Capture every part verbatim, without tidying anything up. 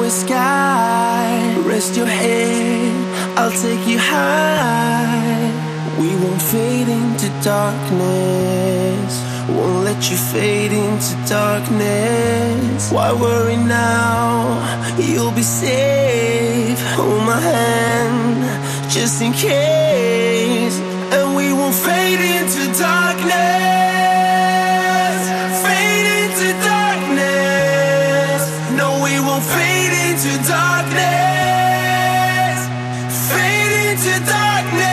a sky. Rest your head, I'll take you high. We won't fade into darkness, won't let you fade into darkness. Why worry now? You'll be safe. Hold my hand, just in case. And we won't fade into darkness, fade into darkness. No, we won't fade into darkness, fade into darkness.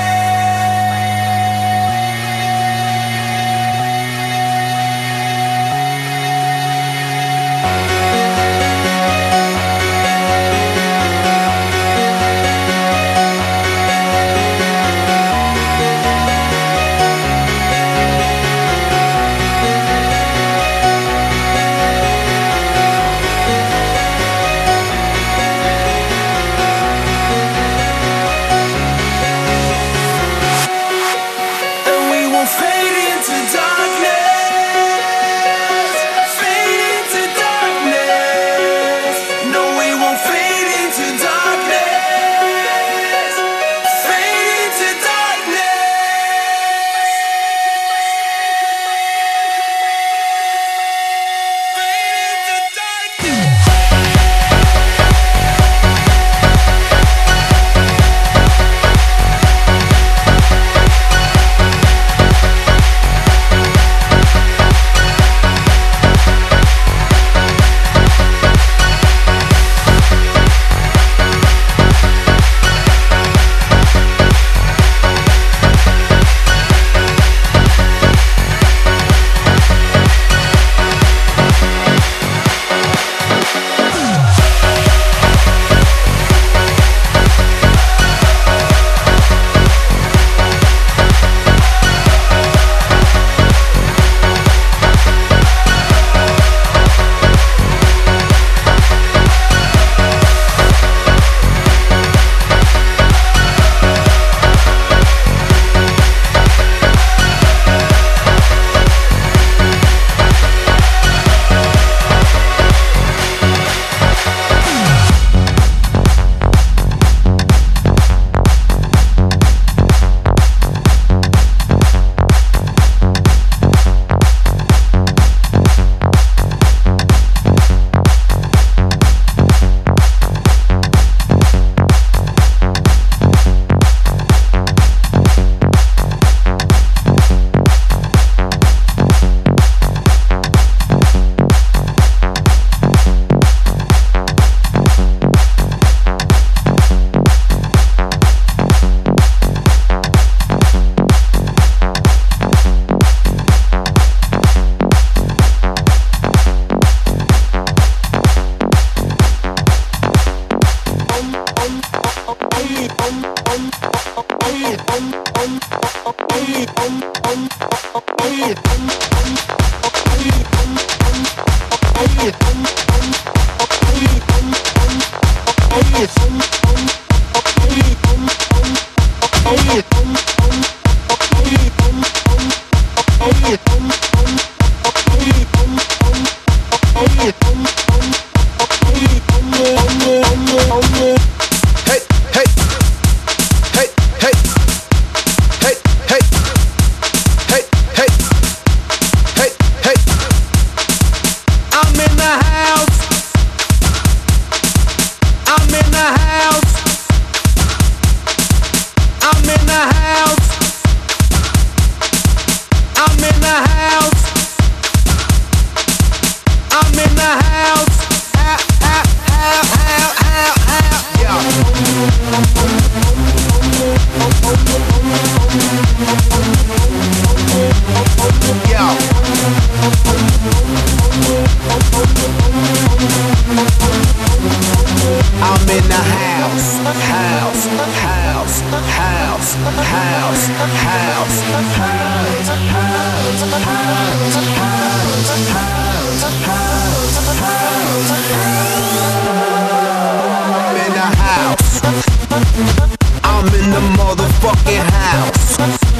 I'm in the motherfucking house.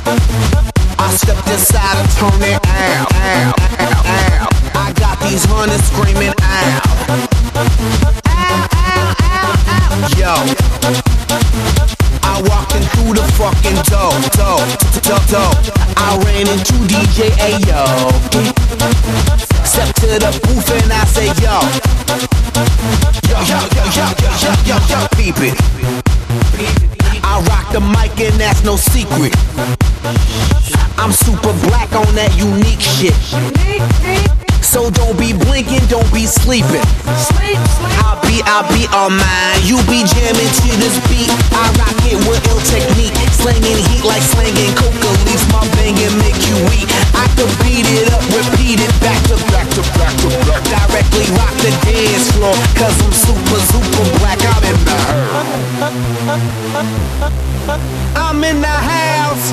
I stepped inside and turned it out, out, out, out. I got these hunters screaming out, out, out. yo. I walked in through the fucking door, door, door, door. I ran into D J Ayo. Step to the booth and I say yo. Yo, yo, yo, yo, yo, yo, yo, yo, peep it. I rock the mic and that's no secret. I'm super black on that unique shit. So don't be blinking, don't be sleeping. I'll be, I'll be on mine. You be jamming to this beat. I rock it with ill technique. Slanging heat like slanging coca leaves. My banging make you weak. I could beat it up, repeat it back to back to back to back. Directly rock the dance floor. Cause I'm super, super black. I'm in the I'm in the house.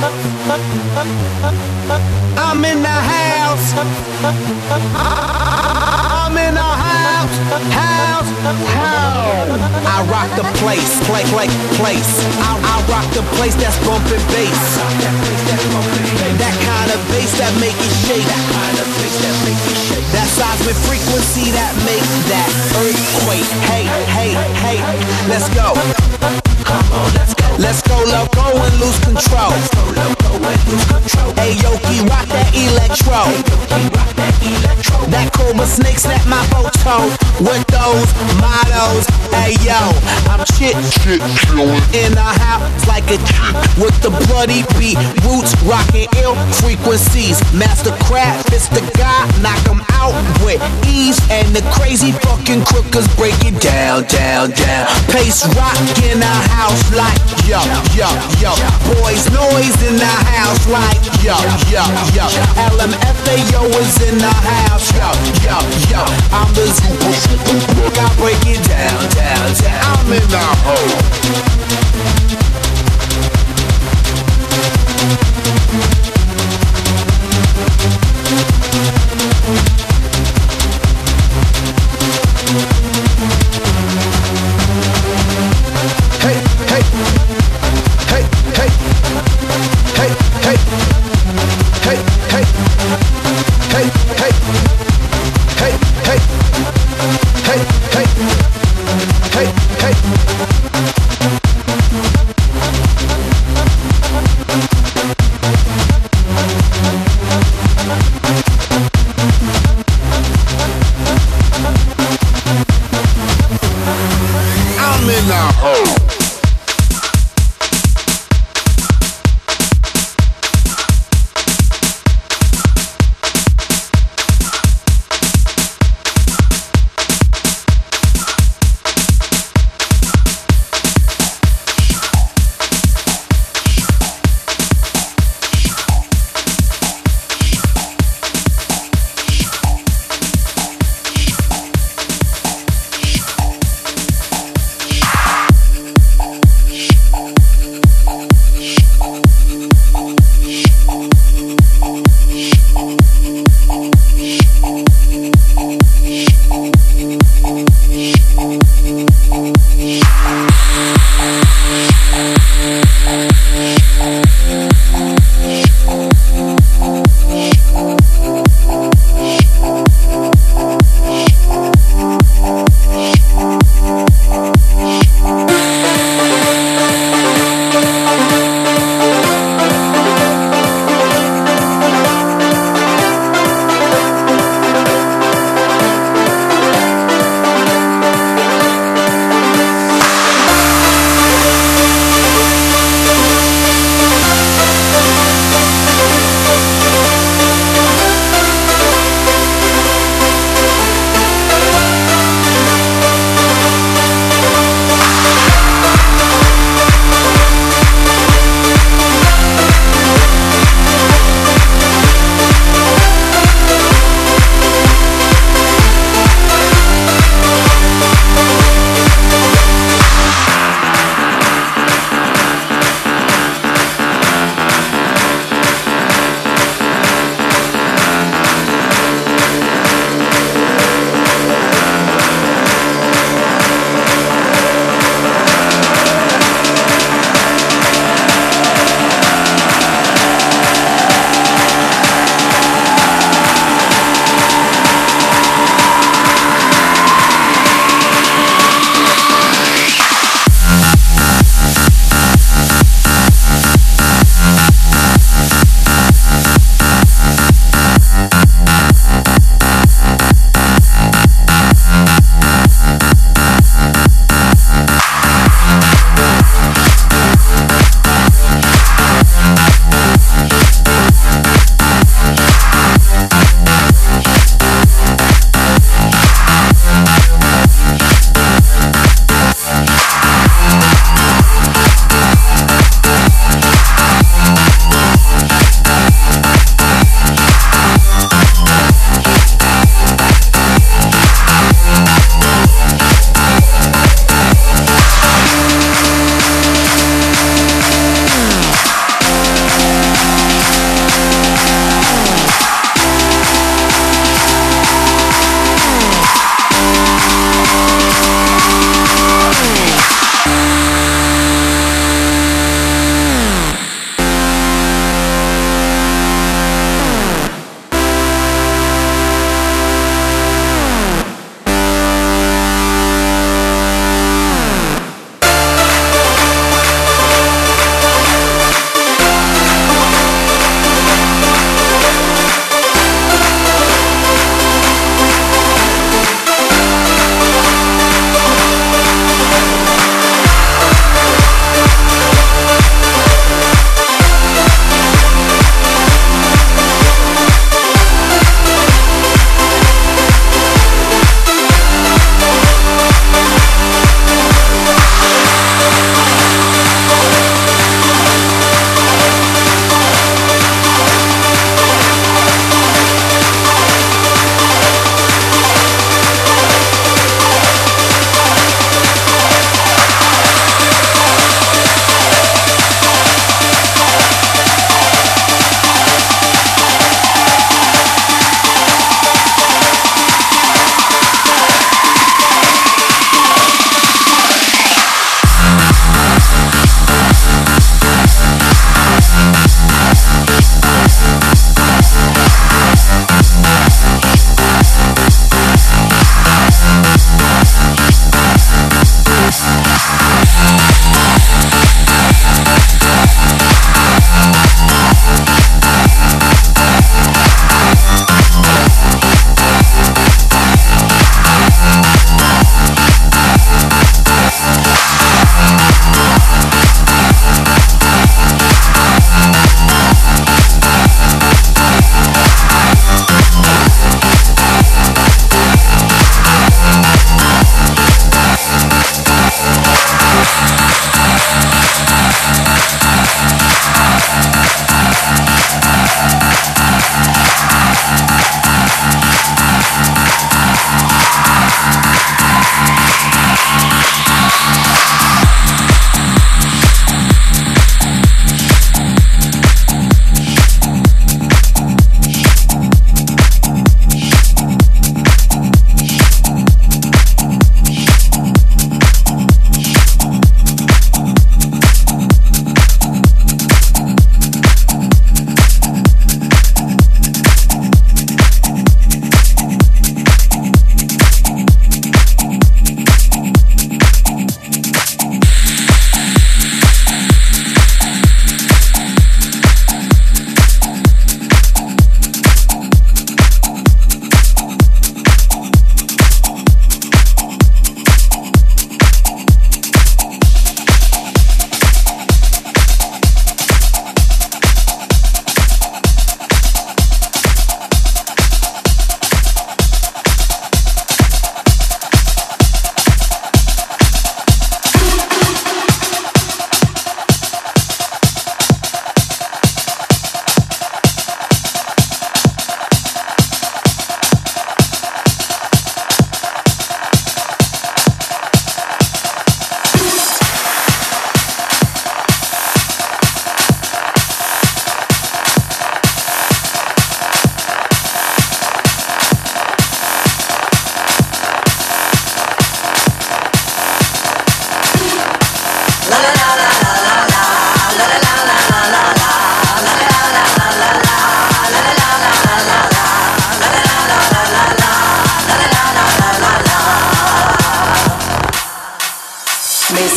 I'm in the house. I'm in the house, house, house. I rock the place, play, play, place. I, I rock the place that's bumping bass. That kind of bass that make it shake. That kind of bass that make it shake. That seismic frequency that makes that earthquake. Hey, hey, hey, let's go. Come on, let's go. Let's go, love, go and lose control. Let's go, love, go and lose control. Hey, Yoki, rock that electro. Hey, Yoki, rock that electro. That Cobra snake snap my photo with those mottos. Hey, yo, I'm shit, shit, chillin' in the house like a chick with the bloody beat. Roots rockin' ill frequencies. Master craft, it's the guy, knock 'em out with ease. And the crazy fucking crookers break it down, down, down. Pace rock in the house like yo, yo, yo. Boys noise in the house like yo, yo, yo. L M F A O is in the house, yo, yo, yo. I'm the super, super book. I break it down, down, down. I'm in the hole. Hey, hey, hey, hey, hey, hey, hey, hey, hey, hey, hey, hey, hey, hey, hey, I'm in the hole.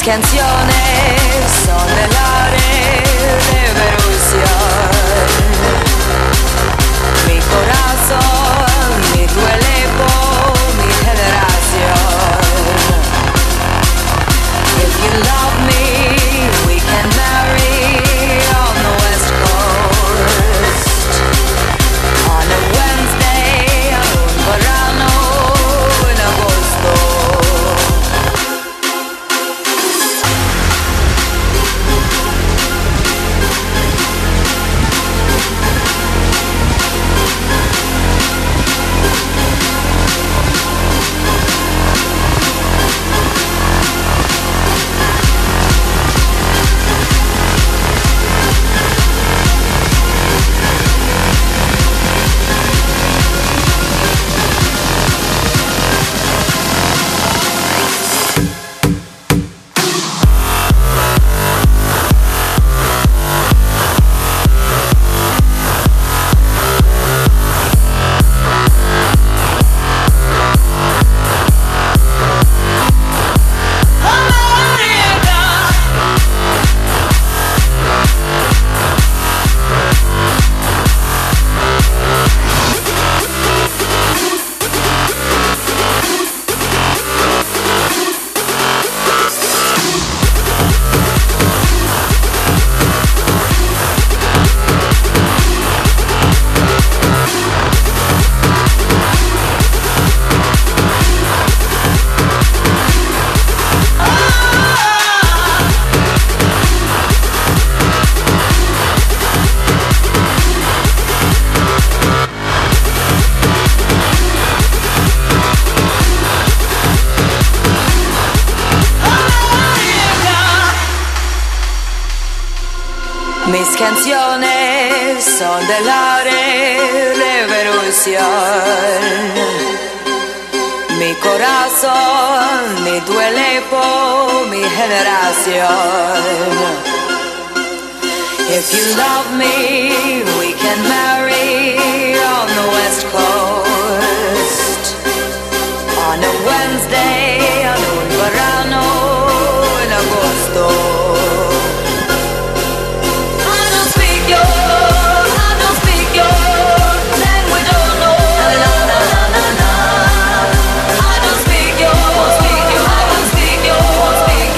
canciones son del área de Verusión. Mi corazón me duele por mi generación. If you love me, we can marry on the West Coast. On a Wednesday, un verano en agosto. Mis canciones son del área de Verusión. Mi corazón me duele por mi generación. If you love me, we can marry on the West Coast. On a Wednesday, on un verano en agosto.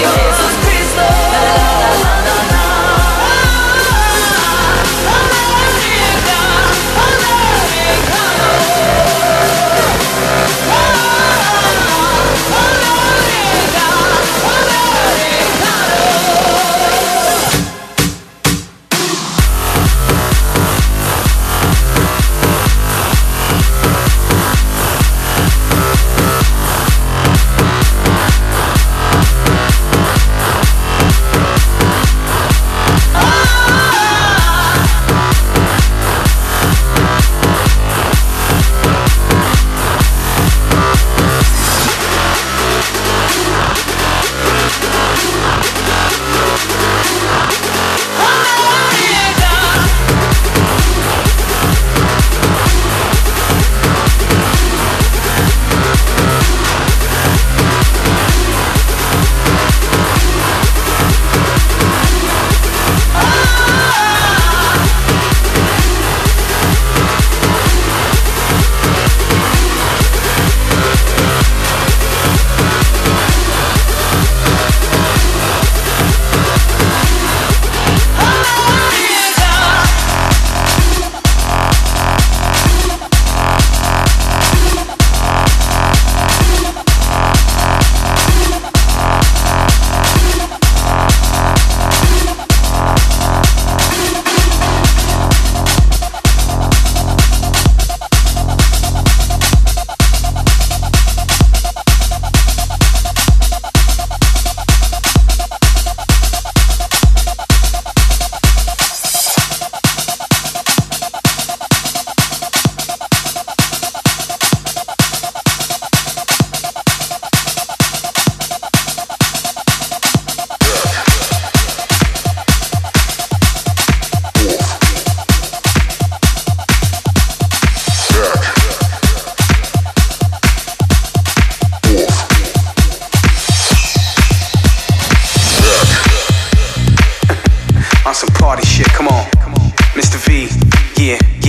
La la la la la la.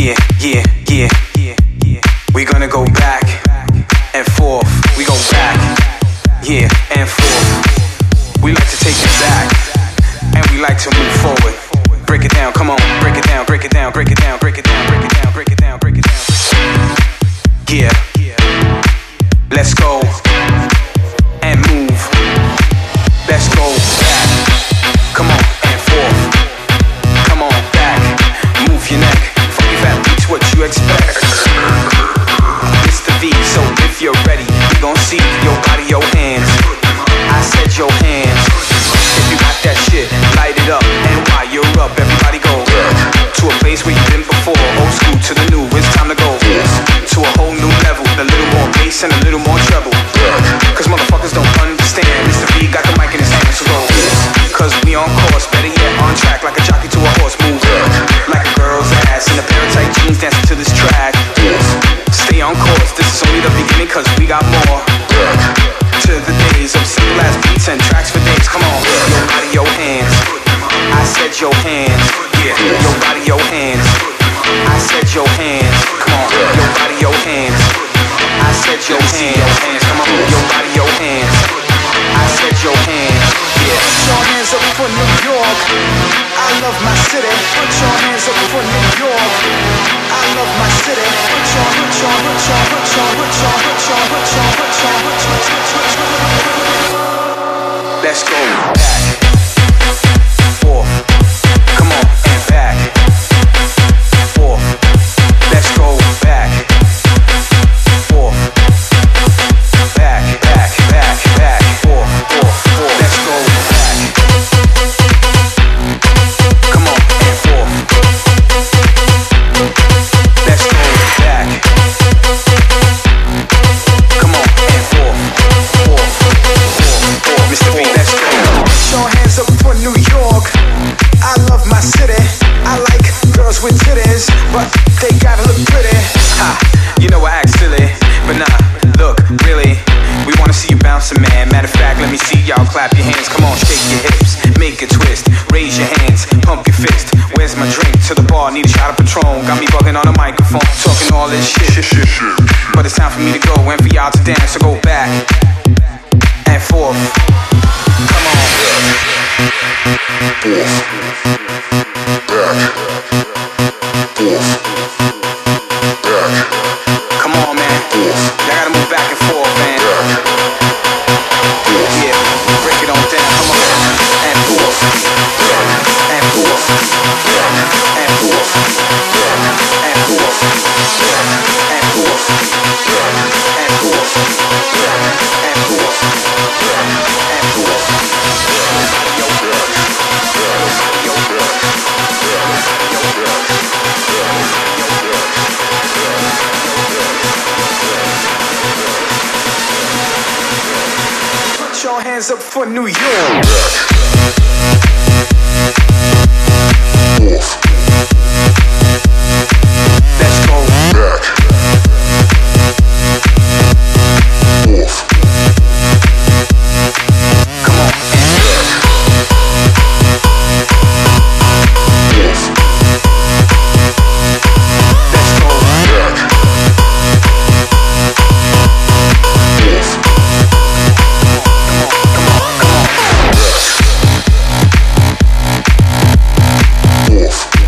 Yeah, yeah, yeah, yeah, yeah. We gonna go back and forth. We go back, yeah, and forth. We like to take it back, and we like to move forward. Break it down, come on, break it down, break it down, break it down, break it down, break it down, break it down, break it down. Yeah, let's go and move. Let's go back. Come on and forth. Come on back. Move your neck. Funky fat beats what you expect. Mister V, so if you're ready, we gon' see your body, your hands. I said your hands. If you got that shit, light it up. And while you're up, everybody go to a place where you've been before. Old school to the new, it's time to go to a whole new level. A little more bass and a little more treble. Cause motherfuckers don't understand. Mister V got the mic in his hands, so go. Cause we on course, better yet on track. Like a jockey to a horse, move like a girl's ass in a pair of tight jeans dancing to this track. Stay on course, this is only the beginning. Cause we got more to the days of single ass beats and tracks for days. Come on, your body, your hands. I said your hands. Yeah, your body, your hands. I said your hands. Come on, your body, your hands. I said your hands. Come on, your body, your hands. I said your hands. Yeah. Put your hands up for New York. I love my city. Put your hands up for New York. I love my city. Put your, put your, put your, put your, put your, put your, put your, put your, put your, put your. Let's go back, forth. Come on and back, forth. Let's go back, forth. Back, back, back, back, forth, forth, forth. Let's go back. Come on and forth. Let's go back. Come on and forth, forth, forth, forth. Mister V, let's go. Put your hands up for New York. I love my city. I like girls with titties, but they gotta look pretty. Ha, you know I act silly, but nah, look, really, we wanna see you bouncing, man. Matter of fact, let me see y'all clap your hands. Come on, shake your hips, make a twist, raise your hands, pump your fist. Where's my drink? To the bar, need a shot of Patron. Got me bugging on the microphone, talking all this shit. But it's time for me to go and for y'all to dance. So go back and forth. Come on. Forth. Back. Forth. Back. Come on, man. Y'all gotta move back and forth, man. Yeah, break it on down. Come on. And forth. And forth. And forth. And forth. And forth. And forth. And forth. And forth. Yo, yo, put your hands up for New York. Let's go back. Forth. Come on and back. Forth. Let's go back. Forth. Come on, come on, come on. Forth.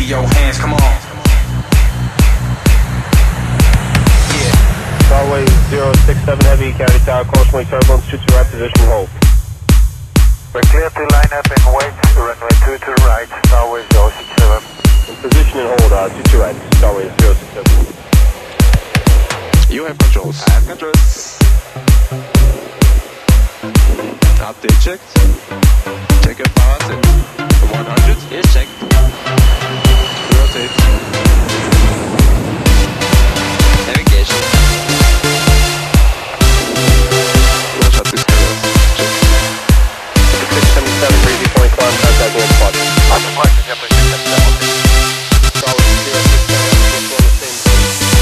your hands, come on. Always zero six seven Heavy, County Tower, cautionary turbulence, two to right, position hold. We're clear to line up and wait, runway two to the right, Starway zero six seven. In position and hold, uh, two to right, Starway zero six seven. You have controls. I have controls. Update checked. Check your power at one hundred. Yes, checked. Rotate. Navigation. Rush out this area. Check. six seven seven, breezy point climb, contact near spot. On the point, yeah, please, six seven seven. Starway zero six seven, just on the same page.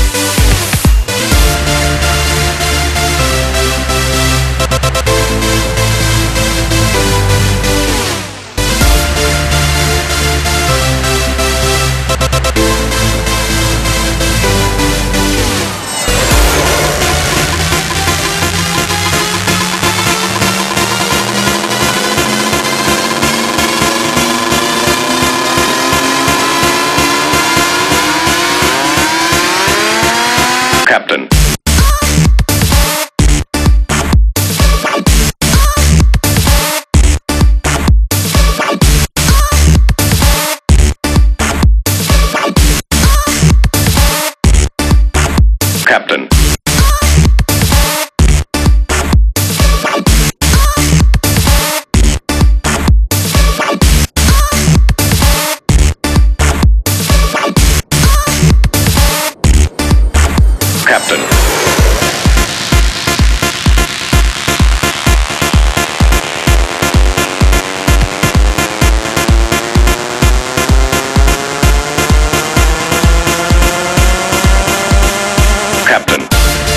Captain. Captain. Captain. Captain.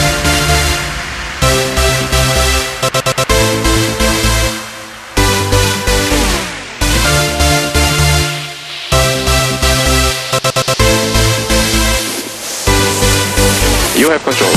You have control.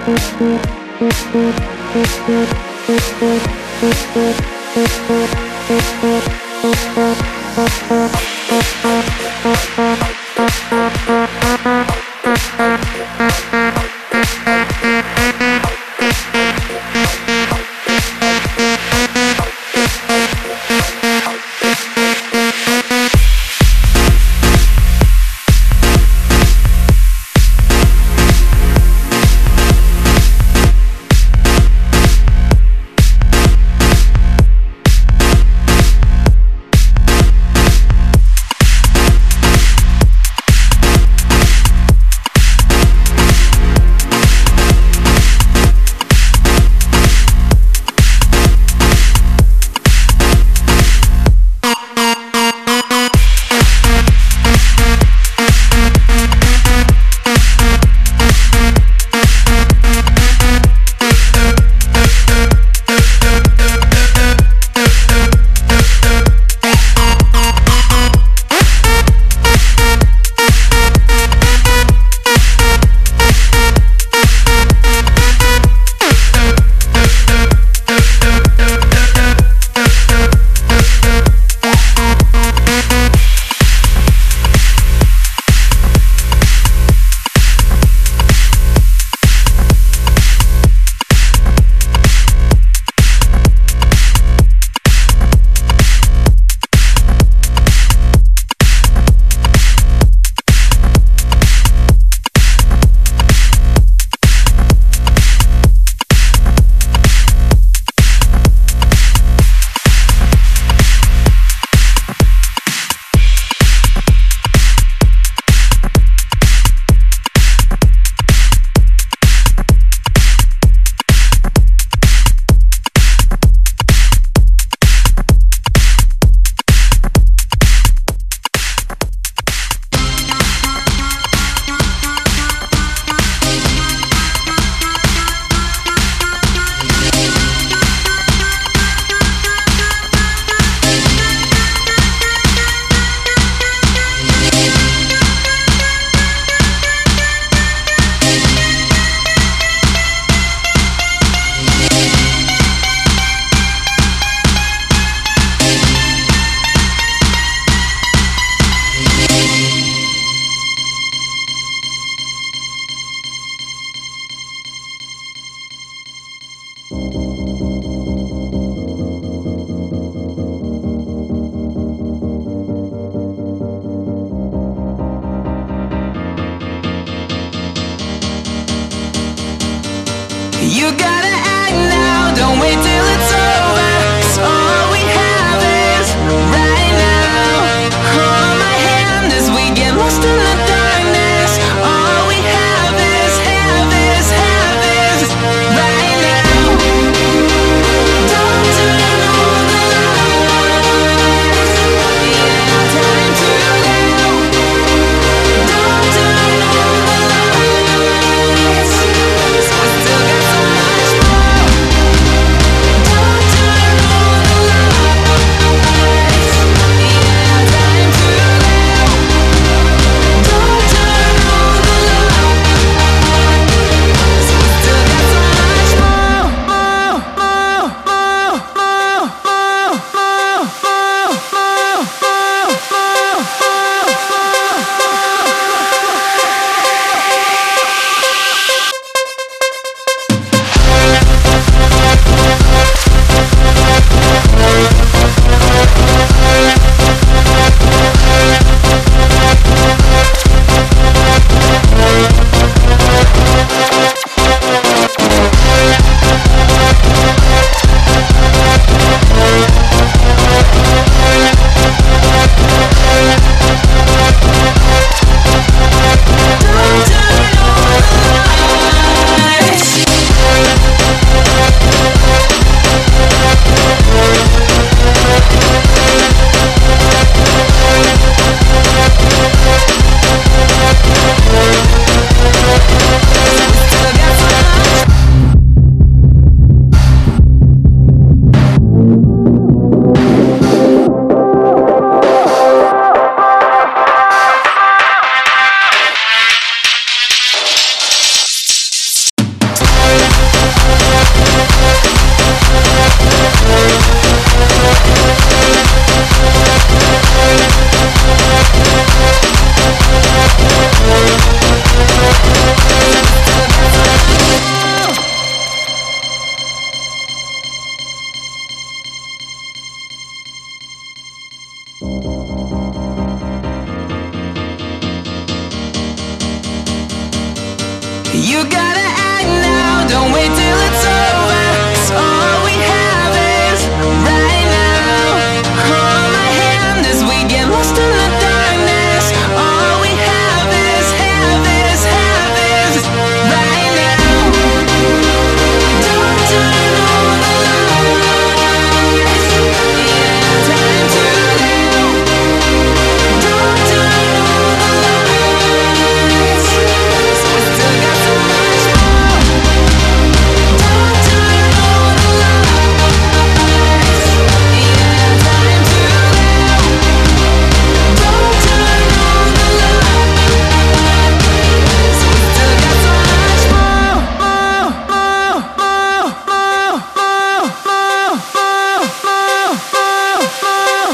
You gotta act now, don't wait till it's over, 'cause all we have is right now. Hold my hand as we get lost in the darkness. All we have is, have is, have is right now. Don't turn on the lights, we ain't time to go. Don't turn on the lights, 'cause we still got so much more. Don't wait till it's over, 'cause all we have is right now. Hold my hand as we get lost in the darkness. All we have is, have is, have is right now. Don't turn on the lights. Yeah, time to live. Don't turn on the lights. We still got so much more. Don't turn on the lights. Yeah, time to live. Don't turn on the lights. We still got so much more, more, more, more, more, more, more, more, more, more,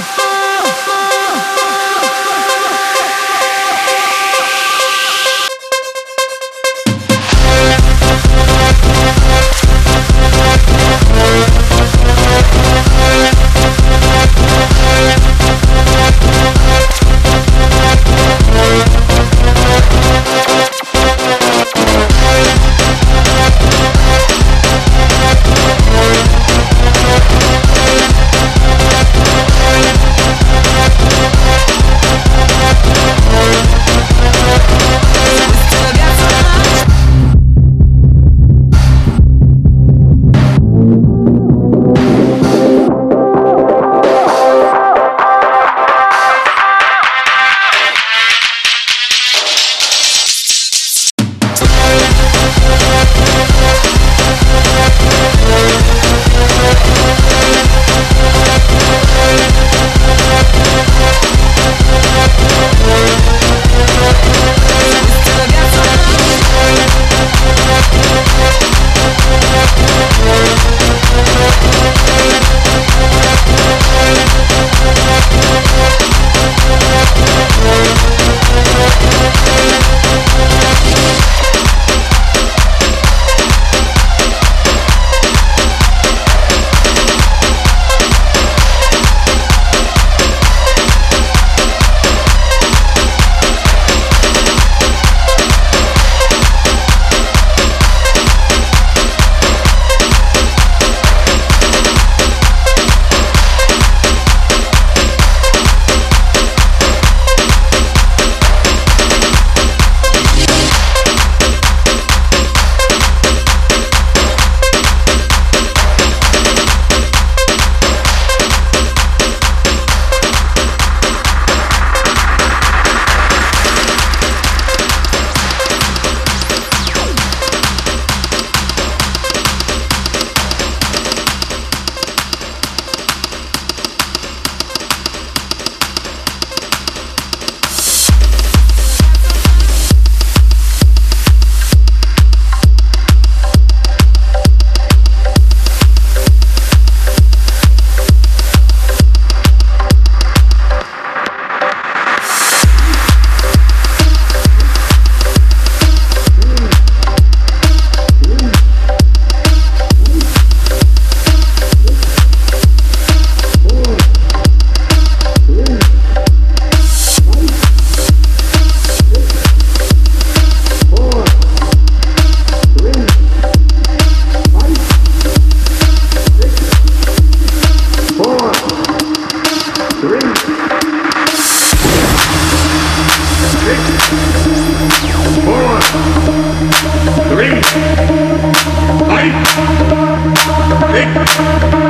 Three, five, six,